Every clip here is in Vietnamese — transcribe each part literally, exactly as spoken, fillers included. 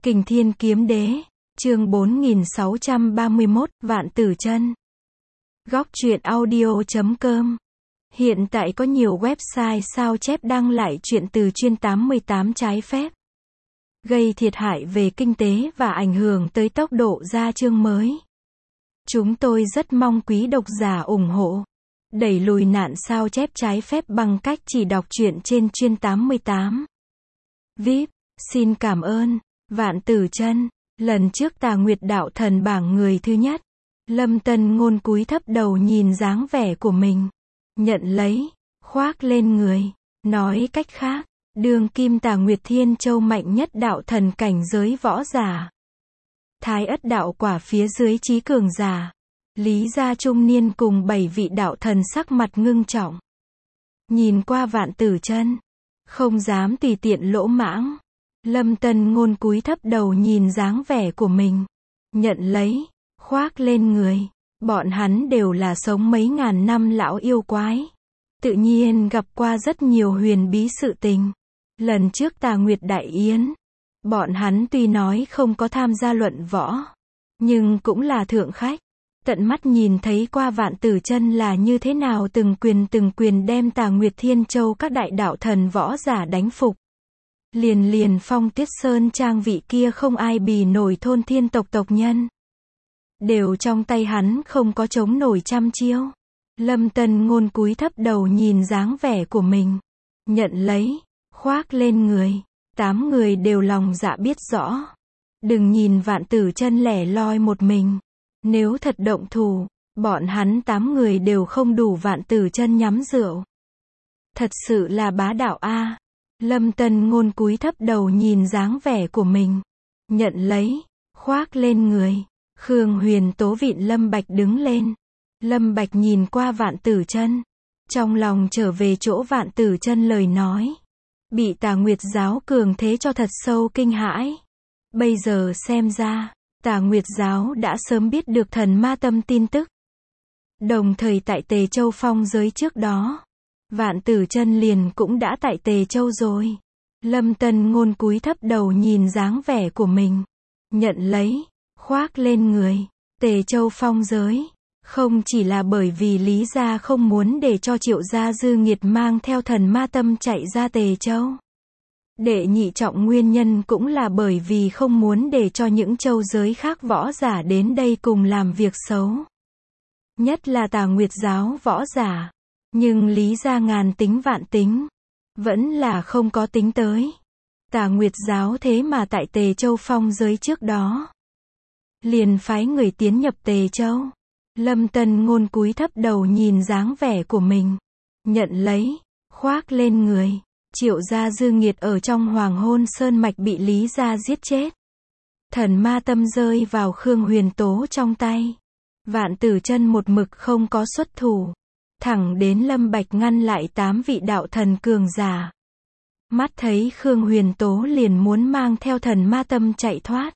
Kình Thiên Kiếm Đế, chương bốn nghìn sáu trăm ba mươi mốt, Vạn Tử Chân. Góc truyện audio chấm com. Hiện tại có nhiều website sao chép đăng lại truyện từ chuyên tám mươi tám trái phép, gây thiệt hại về kinh tế và ảnh hưởng tới tốc độ ra chương mới. Chúng tôi rất mong quý độc giả ủng hộ, đẩy lùi nạn sao chép trái phép bằng cách chỉ đọc truyện trên chuyên tám mươi tám. vê i pê, xin cảm ơn. Vạn Tử Chân, lần trước Tà Nguyệt đạo thần bảng người thứ nhất. Lâm Tân Ngôn cúi thấp đầu nhìn dáng vẻ của mình, nhận lấy, khoác lên người. Nói cách khác, đương kim Tà Nguyệt Thiên Châu mạnh nhất đạo thần cảnh giới võ giả. Thái Ất đạo quả phía dưới trí cường giả. Lý gia trung niên cùng bảy vị đạo thần sắc mặt ngưng trọng. Nhìn qua Vạn Tử Chân, không dám tùy tiện lỗ mãng. Lâm Tân Ngôn cúi thấp đầu nhìn dáng vẻ của mình, nhận lấy, khoác lên người. Bọn hắn đều là sống mấy ngàn năm lão yêu quái, tự nhiên gặp qua rất nhiều huyền bí sự tình. Lần trước Tà Nguyệt đại yến, bọn hắn tuy nói không có tham gia luận võ, nhưng cũng là thượng khách, tận mắt nhìn thấy qua Vạn Tử Chân là như thế nào từng quyền từng quyền đem Tà Nguyệt Thiên Châu các đại đạo thần võ giả đánh phục. Liền liền Phong Tuyết Sơn trang vị kia không ai bì nổi thôn thiên tộc tộc nhân, đều trong tay hắn không có chống nổi trăm chiêu. Lâm Tân Ngôn cúi thấp đầu nhìn dáng vẻ của mình, nhận lấy, khoác lên người. Tám người đều lòng dạ biết rõ, đừng nhìn Vạn Tử Chân lẻ loi một mình, nếu thật động thủ, bọn hắn tám người đều không đủ Vạn Tử Chân nhắm rượu. Thật sự là bá đạo a. Lâm Tân Ngôn cúi thấp đầu nhìn dáng vẻ của mình, nhận lấy, khoác lên người. Khương Huyền Tố vịn Lâm Bạch đứng lên. Lâm Bạch nhìn qua Vạn Tử Chân, trong lòng trở về chỗ Vạn Tử Chân lời nói, bị Tà Nguyệt giáo cường thế cho thật sâu kinh hãi. Bây giờ xem ra, Tà Nguyệt giáo đã sớm biết được thần ma tâm tin tức. Đồng thời tại Tề Châu phong giới trước đó, Vạn Tử Chân liền cũng đã tại Tề Châu rồi. Lâm Tân Ngôn cúi thấp đầu nhìn dáng vẻ của mình, nhận lấy, khoác lên người. Tề Châu phong giới, không chỉ là bởi vì Lý gia không muốn để cho Triệu gia dư nghiệt mang theo thần ma tâm chạy ra Tề Châu. Đệ nhị trọng nguyên nhân cũng là bởi vì không muốn để cho những châu giới khác võ giả đến đây cùng làm việc xấu. Nhất là Tà Nguyệt giáo võ giả. Nhưng Lý gia ngàn tính vạn tính, vẫn là không có tính tới. Tà Nguyệt giáo thế mà tại Tề Châu phong giới trước đó, liền phái người tiến nhập Tề Châu. Lâm Tân Ngôn cúi thấp đầu nhìn dáng vẻ của mình, nhận lấy, khoác lên người. Triệu gia dư nghiệt ở trong Hoàng Hôn Sơn mạch bị Lý gia giết chết. Thần ma tâm rơi vào Khương Huyền Tố trong tay. Vạn Tử Chân một mực không có xuất thủ, thẳng đến Lâm Bạch ngăn lại tám vị đạo thần cường giả. Mắt thấy Khương Huyền Tố liền muốn mang theo thần ma tâm chạy thoát.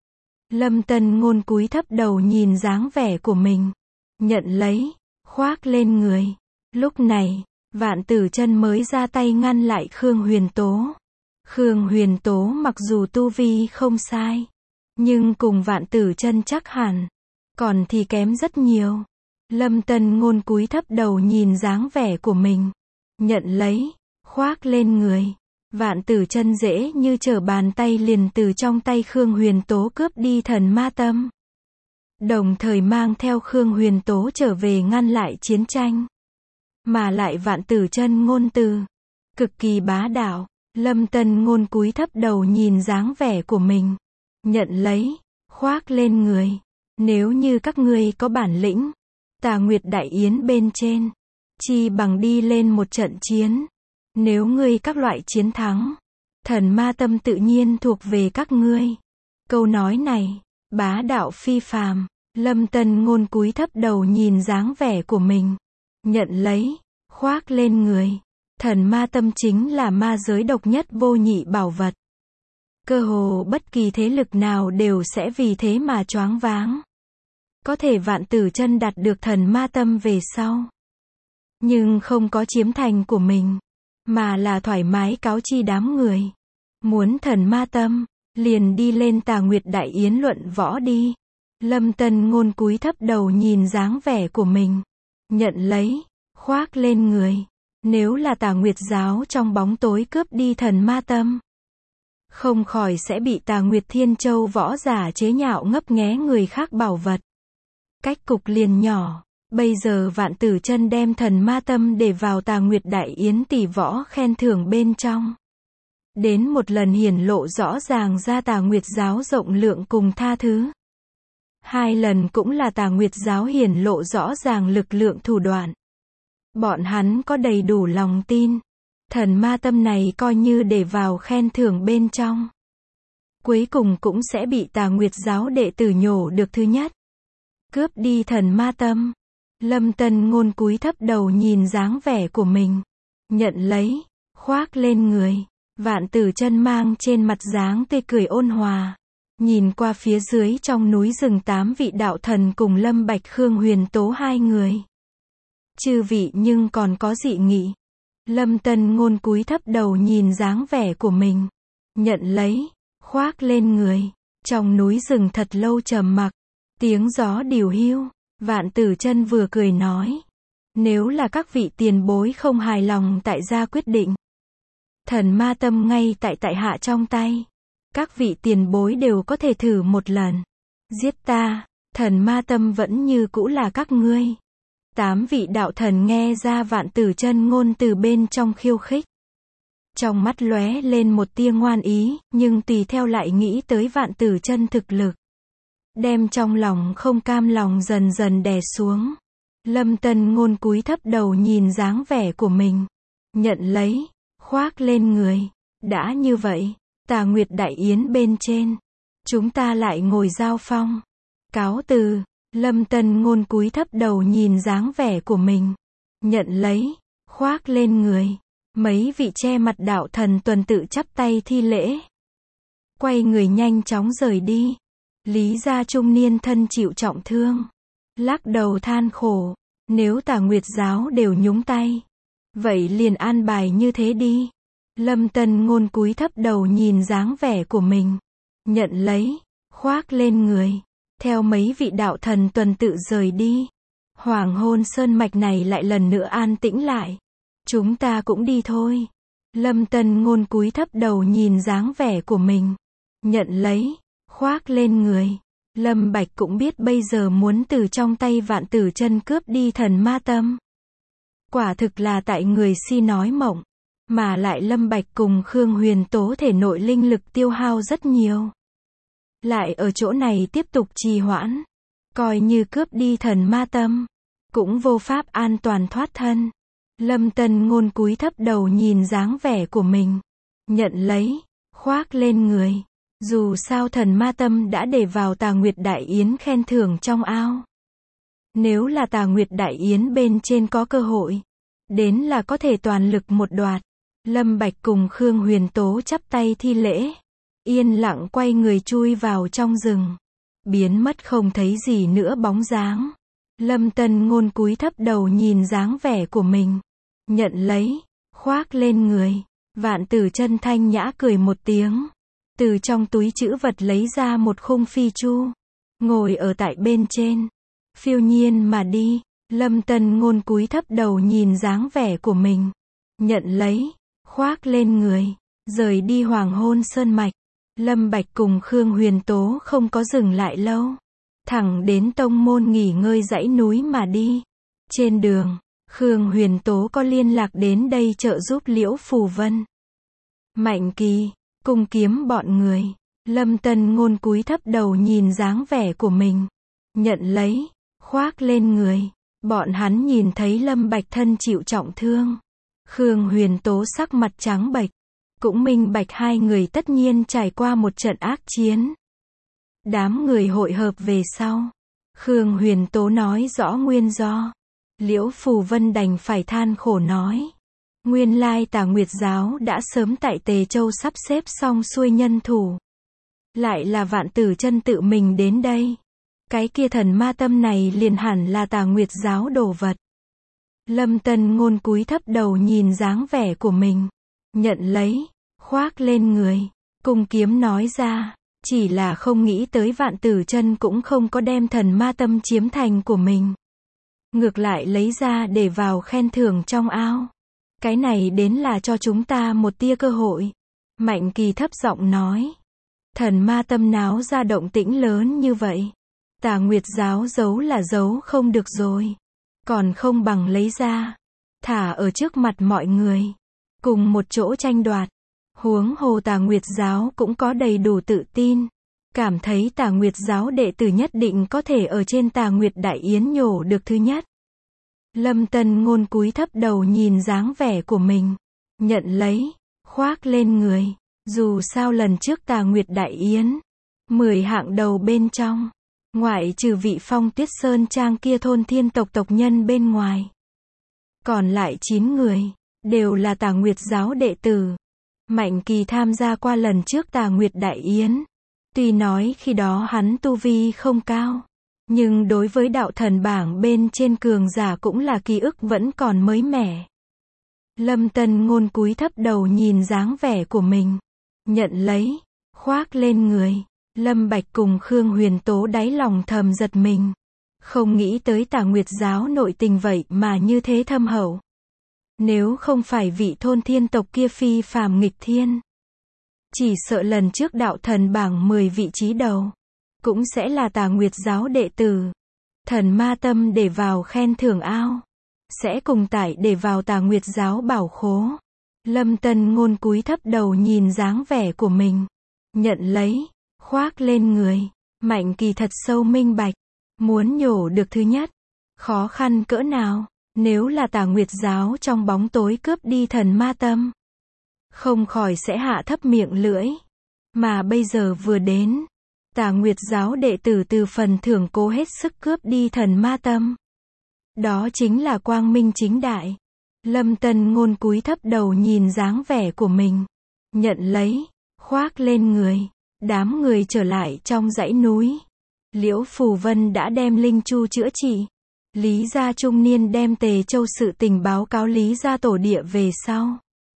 Lâm Tân Ngôn cúi thấp đầu nhìn dáng vẻ của mình, nhận lấy, khoác lên người. Lúc này, Vạn Tử Chân mới ra tay ngăn lại Khương Huyền Tố. Khương Huyền Tố mặc dù tu vi không sai, nhưng cùng Vạn Tử Chân chắc hẳn còn thì kém rất nhiều. Lâm Tân Ngôn cúi thấp đầu nhìn dáng vẻ của mình, nhận lấy, khoác lên người. Vạn Tử Chân dễ như trở bàn tay liền từ trong tay Khương Huyền Tố cướp đi thần ma tâm, đồng thời mang theo Khương Huyền Tố trở về ngăn lại chiến tranh. Mà lại Vạn Tử Chân ngôn từ cực kỳ bá đạo. Lâm Tân Ngôn cúi thấp đầu nhìn dáng vẻ của mình, nhận lấy, khoác lên người. Nếu như các ngươi có bản lĩnh, Tà Nguyệt đại yến bên trên, chi bằng đi lên một trận chiến. Nếu ngươi các loại chiến thắng, thần ma tâm tự nhiên thuộc về các ngươi. Câu nói này, bá đạo phi phàm. Lâm Tân Ngôn cúi thấp đầu nhìn dáng vẻ của mình, nhận lấy, khoác lên người. Thần ma tâm chính là ma giới độc nhất vô nhị bảo vật. Cơ hồ bất kỳ thế lực nào đều sẽ vì thế mà choáng váng. Có thể Vạn Tử Chân đạt được thần ma tâm về sau, nhưng không có chiếm thành của mình, mà là thoải mái cáo chi đám người. Muốn thần ma tâm, liền đi lên Tà Nguyệt Đại Yến luận võ đi. Lâm Tân Ngôn cúi thấp đầu nhìn dáng vẻ của mình. Nhận lấy, khoác lên người. Nếu là Tà Nguyệt giáo trong bóng tối cướp đi thần ma tâm, không khỏi sẽ bị Tà Nguyệt Thiên Châu võ giả chế nhạo ngấp nghé người khác bảo vật. Cách cục liền nhỏ. Bây giờ Vạn Tử Chân đem thần ma tâm để vào Tà Nguyệt Đại Yến tỷ võ khen thưởng bên trong. Đến một lần hiển lộ rõ ràng ra Tà Nguyệt giáo rộng lượng cùng tha thứ. Hai lần cũng là Tà Nguyệt giáo hiển lộ rõ ràng lực lượng thủ đoạn. Bọn hắn có đầy đủ lòng tin. Thần ma tâm này coi như để vào khen thưởng bên trong. Cuối cùng cũng sẽ bị Tà Nguyệt giáo đệ tử nhổ được thứ nhất. Cướp đi thần ma tâm. Lâm Tân Ngôn cúi thấp đầu nhìn dáng vẻ của mình. Nhận lấy, khoác lên người. Vạn Tử Chân mang trên mặt dáng tươi cười ôn hòa. Nhìn qua phía dưới trong núi rừng tám vị đạo thần cùng Lâm Bạch Khương Huyền Tố hai người. Chư vị nhưng còn có dị nghị. Lâm Tân Ngôn cúi thấp đầu nhìn dáng vẻ của mình. Nhận lấy, khoác lên người. Trong núi rừng thật lâu trầm mặc. Tiếng gió điều hiu. Vạn Tử Chân vừa cười nói. Nếu là các vị tiền bối không hài lòng tại gia quyết định. Thần ma tâm ngay tại tại hạ trong tay. Các vị tiền bối đều có thể thử một lần. Giết ta, thần ma tâm vẫn như cũ là các ngươi. Tám vị đạo thần nghe ra Vạn Tử Chân ngôn từ bên trong khiêu khích. Trong mắt lóe lên một tia ngoan ý, nhưng tùy theo lại nghĩ tới Vạn Tử Chân thực lực. Đem trong lòng không cam lòng dần dần đè xuống. Lâm Tân Ngôn cúi thấp đầu nhìn dáng vẻ của mình. Nhận lấy, khoác lên người. Đã như vậy, Tà Nguyệt Đại Yến bên trên. Chúng ta lại ngồi giao phong. Cáo từ. Lâm Tân Ngôn cúi thấp đầu nhìn dáng vẻ của mình. Nhận lấy, khoác lên người. Mấy vị che mặt đạo thần tuần tự chắp tay thi lễ. Quay người nhanh chóng rời đi. Lý gia trung niên thân chịu trọng thương. Lắc đầu than khổ. Nếu Tà Nguyệt giáo đều nhúng tay. Vậy liền an bài như thế đi. Lâm Tân Ngôn cúi thấp đầu nhìn dáng vẻ của mình. Nhận lấy, khoác lên người. Theo mấy vị đạo thần tuần tự rời đi. Hoàng Hôn Sơn mạch này lại lần nữa an tĩnh lại. Chúng ta cũng đi thôi. Lâm Tân Ngôn cúi thấp đầu nhìn dáng vẻ của mình. Nhận lấy, khoác lên người. Lâm Bạch cũng biết bây giờ muốn từ trong tay Vạn Tử Chân cướp đi thần ma tâm. Quả thực là tại người si nói mộng. Mà lại Lâm Bạch cùng Khương Huyền Tố thể nội linh lực tiêu hao rất nhiều. Lại ở chỗ này tiếp tục trì hoãn. Coi như cướp đi thần ma tâm. Cũng vô pháp an toàn thoát thân. Lâm Tân Ngôn cúi thấp đầu nhìn dáng vẻ của mình. Nhận lấy, khoác lên người. Dù sao thần ma tâm đã để vào Tà Nguyệt Đại Yến khen thưởng trong ao. Nếu là Tà Nguyệt Đại Yến bên trên có cơ hội. Đến là có thể toàn lực một đoạt. Lâm Bạch cùng Khương Huyền Tố chắp tay thi lễ. Yên lặng quay người chui vào trong rừng. Biến mất không thấy gì nữa bóng dáng. Lâm Tân Ngôn cúi thấp đầu nhìn dáng vẻ của mình. Nhận lấy, khoác lên người. Vạn Tử Chân thanh nhã cười một tiếng. Từ trong túi trữ vật lấy ra một khung phi chu. Ngồi ở tại bên trên. Phiêu nhiên mà đi. Lâm Tân Ngôn cúi thấp đầu nhìn dáng vẻ của mình. Nhận lấy, khoác lên người. Rời đi Hoàng Hôn Sơn mạch. Lâm Bạch cùng Khương Huyền Tố không có dừng lại lâu. Thẳng đến tông môn nghỉ ngơi dãy núi mà đi. Trên đường, Khương Huyền Tố có liên lạc đến đây trợ giúp Liễu Phù Vân. Mạnh Kỳ, cung kiếm bọn người. Lâm Tân Ngôn cúi thấp đầu nhìn dáng vẻ của mình. Nhận lấy, khoác lên người. Bọn hắn nhìn thấy Lâm Bạch thân chịu trọng thương. Khương Huyền Tố sắc mặt trắng bệch. Cũng minh bạch hai người tất nhiên trải qua một trận ác chiến. Đám người hội hợp về sau. Khương Huyền Tố nói rõ nguyên do. Liễu Phù Vân đành phải than khổ nói. Nguyên lai Tà Nguyệt giáo đã sớm tại Tề Châu sắp xếp xong xuôi nhân thủ. Lại là Vạn Tử Chân tự mình đến đây. Cái kia thần ma tâm này liền hẳn là Tà Nguyệt giáo đồ vật. Lâm Tân Ngôn cúi thấp đầu nhìn dáng vẻ của mình. Nhận lấy, khoác lên người. Cung kiếm nói ra, chỉ là không nghĩ tới Vạn Tử Chân cũng không có đem thần ma tâm chiếm thành của mình. Ngược lại lấy ra để vào khen thưởng trong ao. Cái này đến là cho chúng ta một tia cơ hội. Mạnh Kỳ thấp giọng nói. Thần ma tâm náo ra động tĩnh lớn như vậy. Tà Nguyệt giáo giấu là giấu không được rồi. Còn không bằng lấy ra. Thả ở trước mặt mọi người. Cùng một chỗ tranh đoạt. Huống hồ Tà Nguyệt giáo cũng có đầy đủ tự tin. Cảm thấy Tà Nguyệt giáo đệ tử nhất định có thể ở trên Tà Nguyệt Đại Yến nhổ được thứ nhất. Lâm Tân Ngôn cúi thấp đầu nhìn dáng vẻ của mình. Nhận lấy. Khoác lên người. Dù sao lần trước Tà Nguyệt Đại Yến. Mười hạng đầu bên trong. Ngoại trừ vị Phong Tuyết Sơn Trang kia thôn thiên tộc tộc nhân bên ngoài. Còn lại chín người. Đều là Tà Nguyệt giáo đệ tử. Mạnh Kỳ tham gia qua lần trước Tà Nguyệt Đại Yến. Tuy nói khi đó hắn tu vi không cao. Nhưng đối với đạo thần bảng bên trên cường giả cũng là ký ức vẫn còn mới mẻ. Lâm Tân Ngôn cúi thấp đầu nhìn dáng vẻ của mình. Nhận lấy. Khoác lên người. Lâm Bạch cùng Khương Huyền Tố đáy lòng thầm giật mình. Không nghĩ tới Tà Nguyệt giáo nội tình vậy mà như thế thâm hậu. Nếu không phải vị thôn thiên tộc kia phi phàm nghịch thiên. Chỉ sợ lần trước đạo thần bảng mười vị trí đầu. Cũng sẽ là Tà Nguyệt giáo đệ tử. Thần ma tâm để vào khen thưởng ao. Sẽ cùng tải để vào Tà Nguyệt giáo bảo khố. Lâm Tân Ngôn cúi thấp đầu nhìn dáng vẻ của mình. Nhận lấy. Khoác lên người. Mạnh Kỳ thật sâu minh bạch. Muốn nhổ được thứ nhất. Khó khăn cỡ nào. Nếu là Tà Nguyệt giáo trong bóng tối cướp đi thần ma tâm. Không khỏi sẽ hạ thấp miệng lưỡi. Mà bây giờ vừa đến. Tà Nguyệt giáo đệ tử từ phần thưởng cố hết sức cướp đi thần ma tâm. Đó chính là quang minh chính đại. Lâm Tân Ngôn cúi thấp đầu nhìn dáng vẻ của mình. Nhận lấy. Khoác lên người. Đám người trở lại trong dãy núi. Liễu Phù Vân đã đem linh chu chữa trị. Lý gia trung niên đem Tề Châu sự tình báo cáo Lý gia tổ địa về sau.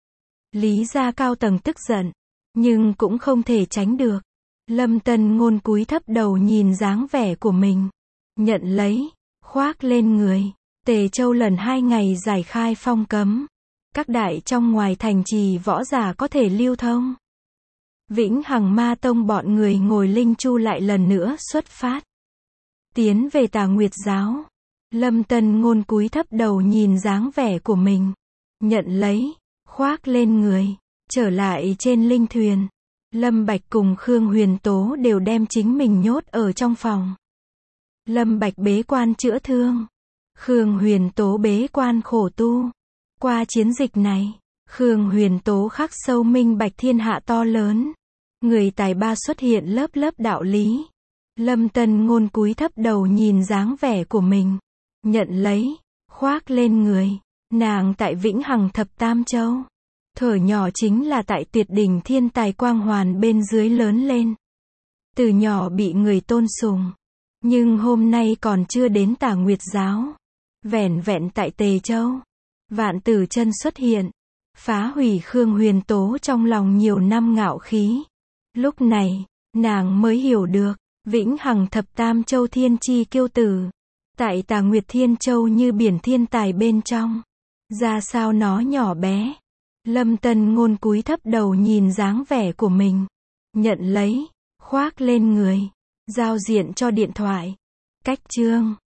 Lý gia cao tầng tức giận. Nhưng cũng không thể tránh được. Lâm Tân Ngôn cúi thấp đầu nhìn dáng vẻ của mình. Nhận lấy. Khoác lên người. Tề Châu lần hai ngày giải khai phong cấm. Các đại trong ngoài thành trì võ giả có thể lưu thông. Vĩnh Hằng Ma Tông bọn người ngồi linh chu lại lần nữa xuất phát. Tiến về Tà Nguyệt giáo. Lâm Tân Ngôn cúi thấp đầu nhìn dáng vẻ của mình. Nhận lấy. Khoác lên người. Trở lại trên linh thuyền. Lâm Bạch cùng Khương Huyền Tố đều đem chính mình nhốt ở trong phòng. Lâm Bạch bế quan chữa thương. Khương Huyền Tố bế quan khổ tu. Qua chiến dịch này, Khương Huyền Tố khắc sâu minh bạch thiên hạ to lớn. Người tài ba xuất hiện lớp lớp đạo lý. Lâm Tân Ngôn cúi thấp đầu nhìn dáng vẻ của mình. Nhận lấy. Khoác lên người. Nàng tại Vĩnh Hằng Thập Tam Châu. Thở nhỏ chính là tại tuyệt đỉnh thiên tài quang hoàn bên dưới lớn lên. Từ nhỏ bị người tôn sùng. Nhưng hôm nay còn chưa đến Tà Nguyệt giáo. Vẻn vẹn tại Tề Châu. Vạn Tử Chân xuất hiện. Phá hủy Khương Huyền Tố trong lòng nhiều năm ngạo khí. Lúc này, nàng mới hiểu được. Vĩnh Hằng Thập Tam Châu thiên chi kiêu tử. Tại Tà Nguyệt Thiên Châu như biển thiên tài bên trong. Ra sao nó nhỏ bé. Lâm Tân Ngôn cúi thấp đầu nhìn dáng vẻ của mình. Nhận lấy. Khoác lên người. Giao diện cho điện thoại. Cách chương.